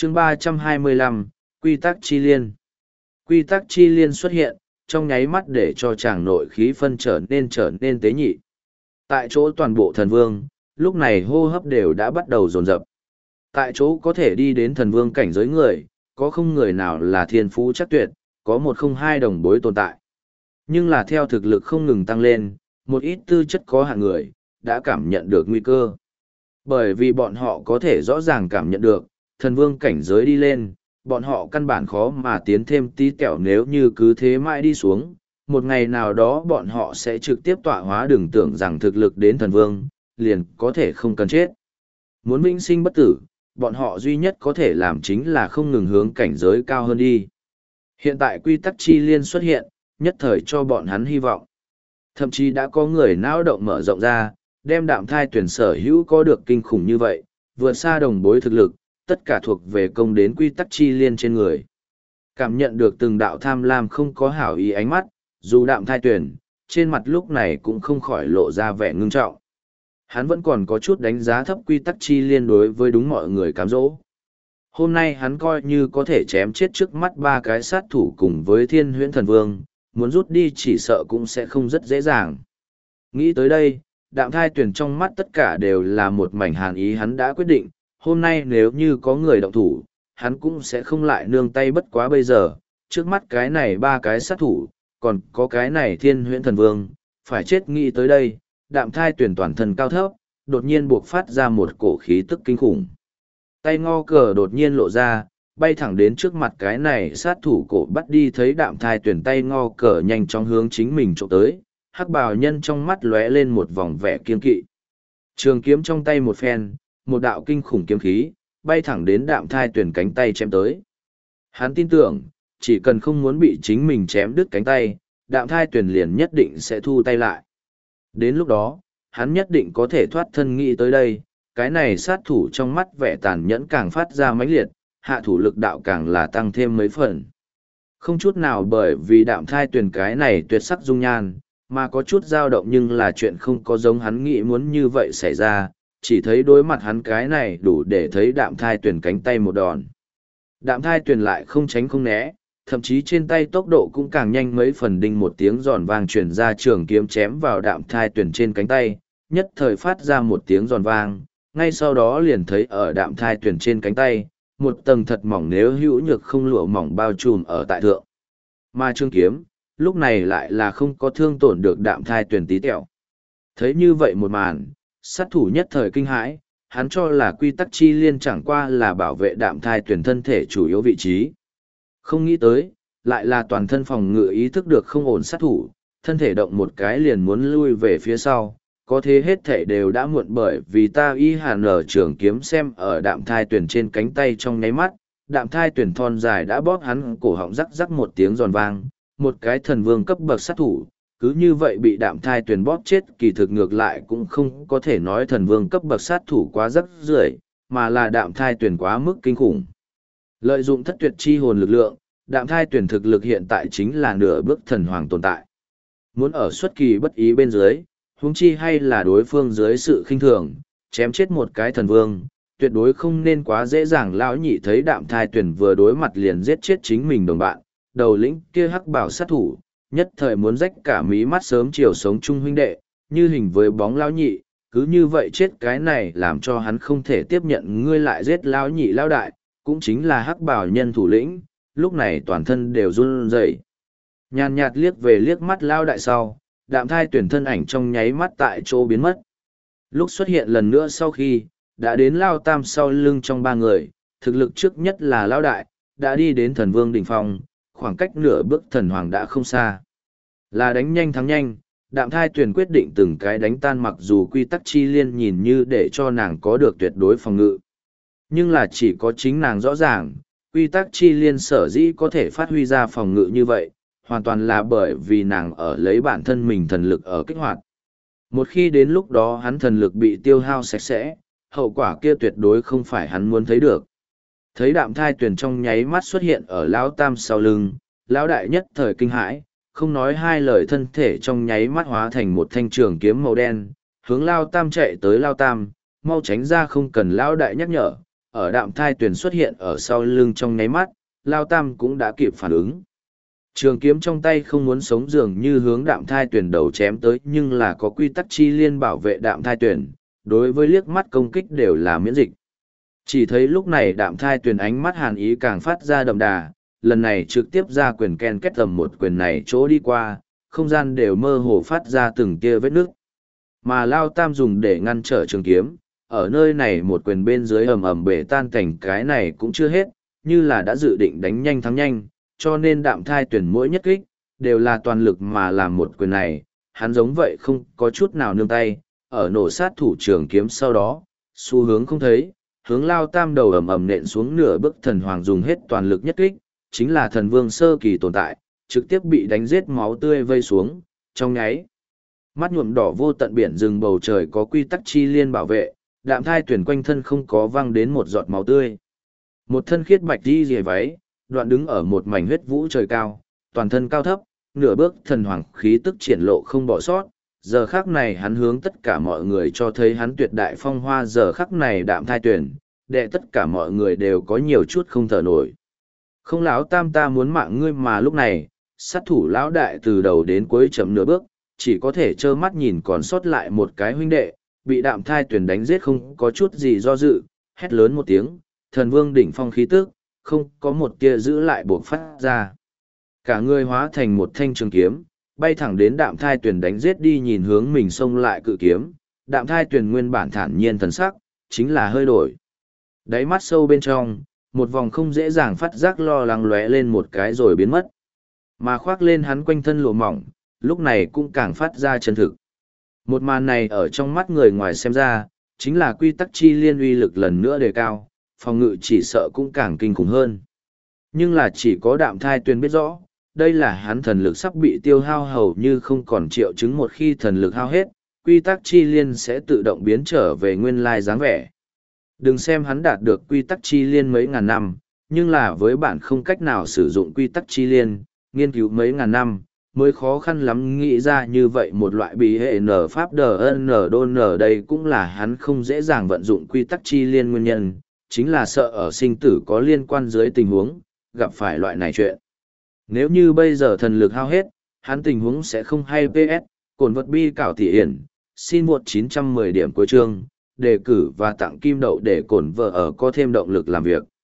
chương 325, Quy tắc chi liên. Quy tắc chi liên xuất hiện, trong nháy mắt để cho chàng nội khí phân trở nên tế nhị. Tại chỗ toàn bộ thần vương, lúc này hô hấp đều đã bắt đầu dồn dập. Tại chỗ có thể đi đến thần vương cảnh giới người, có không người nào là thiên phú chắc tuyệt, có một không hai đồng bối tồn tại. Nhưng là theo thực lực không ngừng tăng lên, một ít tư chất có hạng người, đã cảm nhận được nguy cơ. Bởi vì bọn họ có thể rõ ràng cảm nhận được, thần vương cảnh giới đi lên, bọn họ căn bản khó mà tiến thêm tí tẹo nếu như cứ thế mãi đi xuống. Một ngày nào đó bọn họ sẽ trực tiếp tọa hóa, đừng tưởng rằng thực lực đến thần vương, liền có thể không cần chết. Muốn vĩnh sinh bất tử, bọn họ duy nhất có thể làm chính là không ngừng hướng cảnh giới cao hơn đi. Hiện tại quy tắc chi liên xuất hiện, nhất thời cho bọn hắn hy vọng. Thậm chí đã có người não động mở rộng ra, đem đạm thai tuyển sở hữu có được kinh khủng như vậy, vượt xa đồng bối thực lực, tất cả thuộc về công đến quy tắc chi liên trên người. Cảm nhận được từng đạo tham lam không có hảo ý ánh mắt, dù đạm thai tuyển, trên mặt lúc này cũng không khỏi lộ ra vẻ ngưng trọng. Hắn vẫn còn có chút đánh giá thấp quy tắc chi liên đối với đúng mọi người cám dỗ. Hôm nay hắn coi như có thể chém chết trước mắt ba cái sát thủ cùng với thiên huyễn thần vương, muốn rút đi chỉ sợ cũng sẽ không rất dễ dàng. Nghĩ tới đây, đạm thai tuyển trong mắt tất cả đều là một mảnh hàn ý, hắn đã quyết định, hôm nay nếu như có người động thủ, hắn cũng sẽ không lại nương tay, bất quá bây giờ, trước mắt cái này ba cái sát thủ, còn có cái này thiên huyễn thần vương, phải chết. Nghĩ tới đây, đạm thai tuyển toàn thân cao thấp, đột nhiên buộc phát ra một cổ khí tức kinh khủng. Tay ngo cờ đột nhiên lộ ra, bay thẳng đến trước mặt cái này sát thủ cổ bắt đi, thấy đạm thai tuyển tay ngo cờ nhanh chóng hướng chính mình trộm tới, hắc bào nhân trong mắt lóe lên một vòng vẻ kiên kỵ. Trường kiếm trong tay một phen, một đạo kinh khủng kiếm khí, bay thẳng đến đạm thai tuyển cánh tay chém tới. Hắn tin tưởng, chỉ cần không muốn bị chính mình chém đứt cánh tay, đạm thai tuyển liền nhất định sẽ thu tay lại. Đến lúc đó, hắn nhất định có thể thoát thân. Nghĩ tới đây, cái này sát thủ trong mắt vẻ tàn nhẫn càng phát ra mãnh liệt, hạ thủ lực đạo càng là tăng thêm mấy phần. Không chút nào bởi vì đạm thai tuyển cái này tuyệt sắc dung nhan, mà có chút dao động, nhưng là chuyện không có giống hắn nghĩ muốn như vậy xảy ra, chỉ thấy đối mặt hắn cái này đủ để thấy đạm thai tuyển cánh tay một đòn. Đạm thai tuyển lại không tránh không né, thậm chí trên tay tốc độ cũng càng nhanh mấy phần, đinh một tiếng giòn vang truyền ra, trường kiếm chém vào đạm thai tuyển trên cánh tay, nhất thời phát ra một tiếng giòn vang, ngay sau đó liền thấy ở đạm thai tuyển trên cánh tay, một tầng thật mỏng nếu hữu nhược không lụa mỏng bao trùm ở tại thượng. Mà trường kiếm, lúc này lại là không có thương tổn được đạm thai tuyển tí tẹo. Thấy như vậy một màn, sát thủ nhất thời kinh hãi, hắn cho là quy tắc chi liên chẳng qua là bảo vệ đạm thai tuyển thân thể chủ yếu vị trí. Không nghĩ tới, lại là toàn thân phòng ngự ý thức được không ổn sát thủ, thân thể động một cái liền muốn lui về phía sau, có thế hết thể đều đã muộn, bởi vì ta y hàn ở trường kiếm xem ở đạm thai tuyển trên cánh tay trong nháy mắt, đạm thai tuyển thon dài đã bóp hắn cổ họng, rắc rắc một tiếng giòn vang, một cái thần vương cấp bậc sát thủ, cứ như vậy bị đạm thai tuyển bóp chết. Kỳ thực ngược lại cũng không có thể nói thần vương cấp bậc sát thủ quá rắc rưởi, mà là đạm thai tuyển quá mức kinh khủng. Lợi dụng thất tuyệt chi hồn lực lượng, đạm thai tuyển thực lực hiện tại chính là nửa bước thần hoàng tồn tại. Muốn ở xuất kỳ bất ý bên dưới, huống chi hay là đối phương dưới sự khinh thường, chém chết một cái thần vương, tuyệt đối không nên quá dễ dàng. Lão nhị thấy đạm thai tuyển vừa đối mặt liền giết chết chính mình đồng bạn, đầu lĩnh kia hắc bảo sát thủ, nhất thời muốn rách cả mí mắt, sớm chiều sống chung huynh đệ, như hình với bóng lão nhị, cứ như vậy chết, cái này làm cho hắn không thể tiếp nhận. Ngươi lại giết lão nhị lão đại, cũng chính là hắc bảo nhân thủ lĩnh, lúc này toàn thân đều run rẩy. Nhàn nhạt liếc về liếc mắt lão đại sau, đạm thai tuyển thân ảnh trong nháy mắt tại chỗ biến mất. Lúc xuất hiện lần nữa sau khi, đã đến Lao Tam sau lưng trong ba người, thực lực trước nhất là Lão Đại, đã đi đến thần vương đỉnh phong, khoảng cách nửa bước thần hoàng đã không xa. Là đánh nhanh thắng nhanh, đạm thai tuyển quyết định từng cái đánh tan, mặc dù quy tắc chi liên nhìn như để cho nàng có được tuyệt đối phòng ngự. Nhưng là chỉ có chính nàng rõ ràng, quy tắc chi liên sở dĩ có thể phát huy ra phòng ngự như vậy, hoàn toàn là bởi vì nàng ở lấy bản thân mình thần lực ở kích hoạt. Một khi đến lúc đó hắn thần lực bị tiêu hao sạch sẽ, hậu quả kia tuyệt đối không phải hắn muốn thấy được. Thấy đạm thai tuyển trong nháy mắt xuất hiện ở Lão Tam sau lưng, Lão Đại nhất thời kinh hãi, không nói hai lời, thân thể trong nháy mắt hóa thành một thanh trường kiếm màu đen, hướng Lao Tam chạy tới. Lao Tam, mau tránh ra, không cần Lão Đại nhắc nhở, ở đạm thai tuyển xuất hiện ở sau lưng trong nháy mắt, Lao Tam cũng đã kịp phản ứng. Trường kiếm trong tay không muốn sống dường như hướng đạm thai tuyển đầu chém tới, nhưng là có quy tắc chi liên bảo vệ đạm thai tuyển, đối với liếc mắt công kích đều là miễn dịch. Chỉ thấy lúc này đạm thai tuyển ánh mắt hàn ý càng phát ra đậm đà, lần này trực tiếp ra quyền ken kết tầm một quyền này chỗ đi qua, không gian đều mơ hồ phát ra từng tia vết nước. Mà Lao Tam dùng để ngăn trở trường kiếm, ở nơi này một quyền bên dưới ầm ầm bể tan cảnh, cái này cũng chưa hết, như là đã dự định đánh nhanh thắng nhanh, cho nên đạm thai tuyển mỗi nhất kích, đều là toàn lực mà làm một quyền này, hắn giống vậy không có chút nào nương tay, ở nổ sát thủ trường kiếm sau đó, xu hướng không thấy, hướng Lao Tam đầu ầm ầm nện xuống nửa bước. Thần Hoàng dùng hết toàn lực nhất kích, chính là thần vương sơ kỳ tồn tại, trực tiếp bị đánh giết máu tươi vây xuống, trong nháy mắt nhuộm đỏ vô tận biển rừng bầu trời có quy tắc chi liên bảo vệ, đạm thai tuyển quanh thân không có văng đến một giọt máu tươi. Một thân khiết bạch đi rìa váy, đoạn đứng ở một mảnh huyết vũ trời cao, toàn thân cao thấp, nửa bước thần hoàng khí tức triển lộ không bỏ sót. Giờ khắc này hắn hướng tất cả mọi người cho thấy hắn tuyệt đại phong hoa. Giờ khắc này đạm thai tuyển, đệ tất cả mọi người đều có nhiều chút không thở nổi. Không, lão Tam, ta muốn mạng ngươi. Mà lúc này, sát thủ lão đại từ đầu đến cuối chậm nửa bước, chỉ có thể trơ mắt nhìn còn sót lại một cái huynh đệ, bị đạm thai tuyển đánh giết không có chút gì do dự, hét lớn một tiếng, thần vương đỉnh phong khí tức, không có một tia giữ lại buộc phát ra. Cả người hóa thành một thanh trường kiếm, bay thẳng đến đạm thai tuyển đánh giết đi. Nhìn hướng mình xông lại cự kiếm, đạm thai tuyển nguyên bản thản nhiên thần sắc, chính là hơi đổi. Đáy mắt sâu bên trong, một vòng không dễ dàng phát giác lo lắng lóe lên một cái rồi biến mất. Mà khoác lên hắn quanh thân lụa mỏng, lúc này cũng càng phát ra chân thực. Một màn này ở trong mắt người ngoài xem ra, chính là quy tắc chi liên uy lực lần nữa đề cao, phòng ngự chỉ sợ cũng càng kinh khủng hơn. Nhưng là chỉ có đạm thai tuyển biết rõ, đây là hắn thần lực sắp bị tiêu hao hầu như không còn triệu chứng. Một khi thần lực hao hết, quy tắc chi liên sẽ tự động biến trở về nguyên lai dáng vẻ. Đừng xem hắn đạt được quy tắc chi liên mấy ngàn năm, nhưng là với bạn không cách nào sử dụng quy tắc chi liên, nghiên cứu mấy ngàn năm, mới khó khăn lắm nghĩ ra như vậy một loại bí hệ nở pháp đờ nở đôn nở. Đây cũng là hắn không dễ dàng vận dụng quy tắc chi liên nguyên nhân, chính là sợ ở sinh tử có liên quan dưới tình huống, gặp phải loại này chuyện. Nếu như bây giờ thần lực hao hết, hắn tình huống sẽ không hay. PS, cồn vật bi cảo thị hiển, xin một 910 điểm cuối chương, đề cử và tặng kim đậu để cổn vợ ở có thêm động lực làm việc.